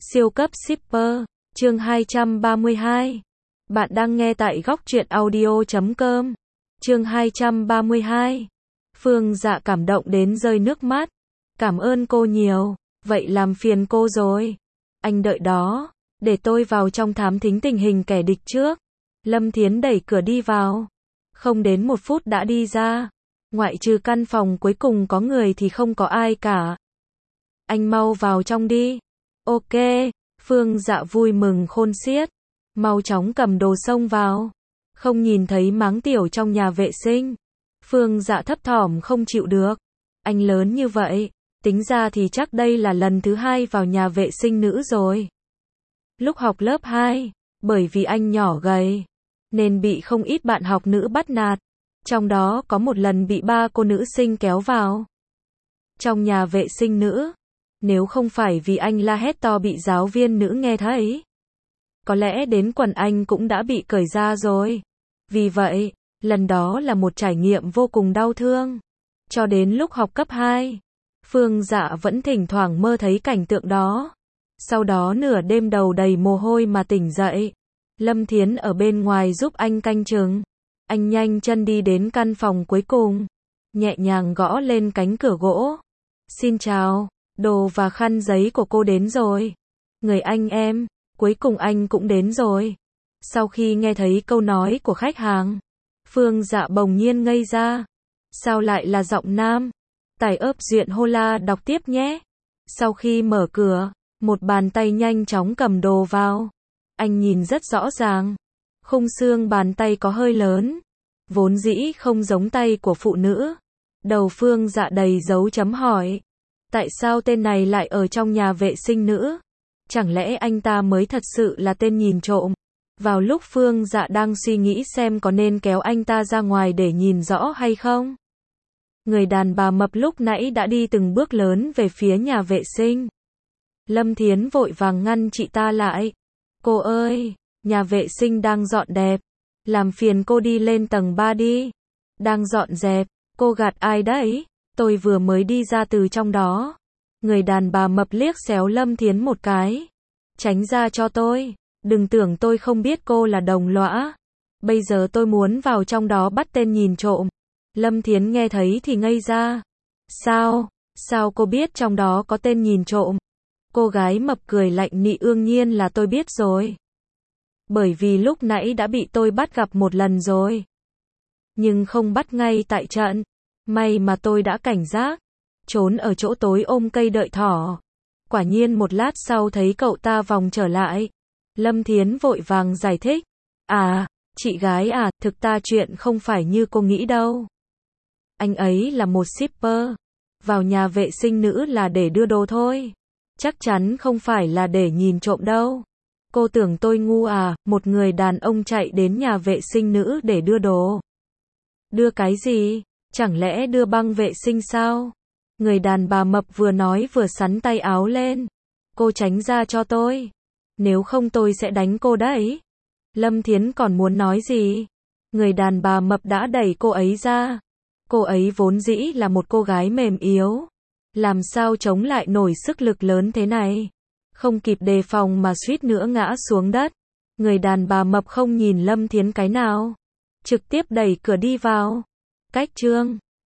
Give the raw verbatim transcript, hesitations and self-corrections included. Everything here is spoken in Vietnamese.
Siêu cấp shipper, chương hai trăm ba mươi hai. Bạn đang nghe tại góc truyện audio chấm com. Chương hai trăm ba mươi hai. Phương Dạ cảm động đến rơi nước mắt. Cảm ơn cô nhiều, vậy làm phiền cô rồi. Anh đợi đó, để tôi vào trong thám thính tình hình kẻ địch trước. Lâm Thiến đẩy cửa đi vào. Không đến một phút đã đi ra. Ngoại trừ căn phòng cuối cùng có người thì không có ai cả. Anh mau vào trong đi. Ok, Phương Dạ vui mừng khôn xiết. Mau chóng cầm đồ xông vào. Không nhìn thấy máng tiểu trong nhà vệ sinh. Phương Dạ thấp thỏm không chịu được. Anh lớn như vậy, tính ra thì chắc đây là lần thứ hai vào nhà vệ sinh nữ rồi. Lúc học lớp hai, bởi vì anh nhỏ gầy, nên bị không ít bạn học nữ bắt nạt. Trong đó có một lần bị ba cô nữ sinh kéo vào trong nhà vệ sinh nữ. Nếu không phải vì anh la hét to bị giáo viên nữ nghe thấy, có lẽ đến quần anh cũng đã bị cởi ra rồi. Vì vậy, lần đó là một trải nghiệm vô cùng đau thương. Cho đến lúc học cấp hai, Phương Dạ vẫn thỉnh thoảng mơ thấy cảnh tượng đó. Sau đó nửa đêm đầu đầy mồ hôi mà tỉnh dậy. Lâm Thiến ở bên ngoài giúp anh canh chừng. Anh nhanh chân đi đến căn phòng cuối cùng, nhẹ nhàng gõ lên cánh cửa gỗ. Xin chào, đồ và khăn giấy của cô đến rồi. Người anh em, cuối cùng anh cũng đến rồi. Sau khi nghe thấy câu nói của khách hàng, Phương Dạ bỗng nhiên ngây ra. Sao lại là giọng nam? Tải ớp duyện hô la đọc tiếp nhé. Sau khi mở cửa, một bàn tay nhanh chóng cầm đồ vào. Anh nhìn rất rõ ràng. Khung xương bàn tay có hơi lớn, vốn dĩ không giống tay của phụ nữ. Đầu Phương Dạ đầy dấu chấm hỏi. Tại sao tên này lại ở trong nhà vệ sinh nữ? Chẳng lẽ anh ta mới thật sự là tên nhìn trộm? Vào lúc Phương Dạ đang suy nghĩ xem có nên kéo anh ta ra ngoài để nhìn rõ hay không, người đàn bà mập lúc nãy đã đi từng bước lớn về phía nhà vệ sinh. Lâm Thiến vội vàng ngăn chị ta lại. Cô ơi, nhà vệ sinh đang dọn đẹp. Làm phiền cô đi lên tầng ba đi. Đang dọn dẹp, cô gạt ai đấy? Tôi vừa mới đi ra từ trong đó. Người đàn bà mập liếc xéo Lâm Thiến một cái. Tránh ra cho tôi. Đừng tưởng tôi không biết cô là đồng lõa. Bây giờ tôi muốn vào trong đó bắt tên nhìn trộm. Lâm Thiến nghe thấy thì ngây ra. Sao? Sao cô biết trong đó có tên nhìn trộm? Cô gái mập cười lạnh nị ương nhiên là tôi biết rồi. Bởi vì lúc nãy đã bị tôi bắt gặp một lần rồi. Nhưng không bắt ngay tại trận. May mà tôi đã cảnh giác. Trốn ở chỗ tối ôm cây đợi thỏ. Quả nhiên một lát sau thấy cậu ta vòng trở lại. Lâm Thiến vội vàng giải thích. À, chị gái à, thực ta chuyện không phải như cô nghĩ đâu. Anh ấy là một shipper. Vào nhà vệ sinh nữ là để đưa đồ thôi. Chắc chắn không phải là để nhìn trộm đâu. Cô tưởng tôi ngu à? Một người đàn ông chạy đến nhà vệ sinh nữ để đưa đồ. Đưa cái gì? Chẳng lẽ đưa băng vệ sinh sao? Người đàn bà mập vừa nói vừa xắn tay áo lên. Cô tránh ra cho tôi. Nếu không tôi sẽ đánh cô đấy. Lâm Thiến còn muốn nói gì? Người đàn bà mập đã đẩy cô ấy ra. Cô ấy vốn dĩ là một cô gái mềm yếu. Làm sao chống lại nổi sức lực lớn thế này? Không kịp đề phòng mà suýt nữa ngã xuống đất. Người đàn bà mập không nhìn Lâm Thiến cái nào. Trực tiếp đẩy cửa đi vào. Cách chương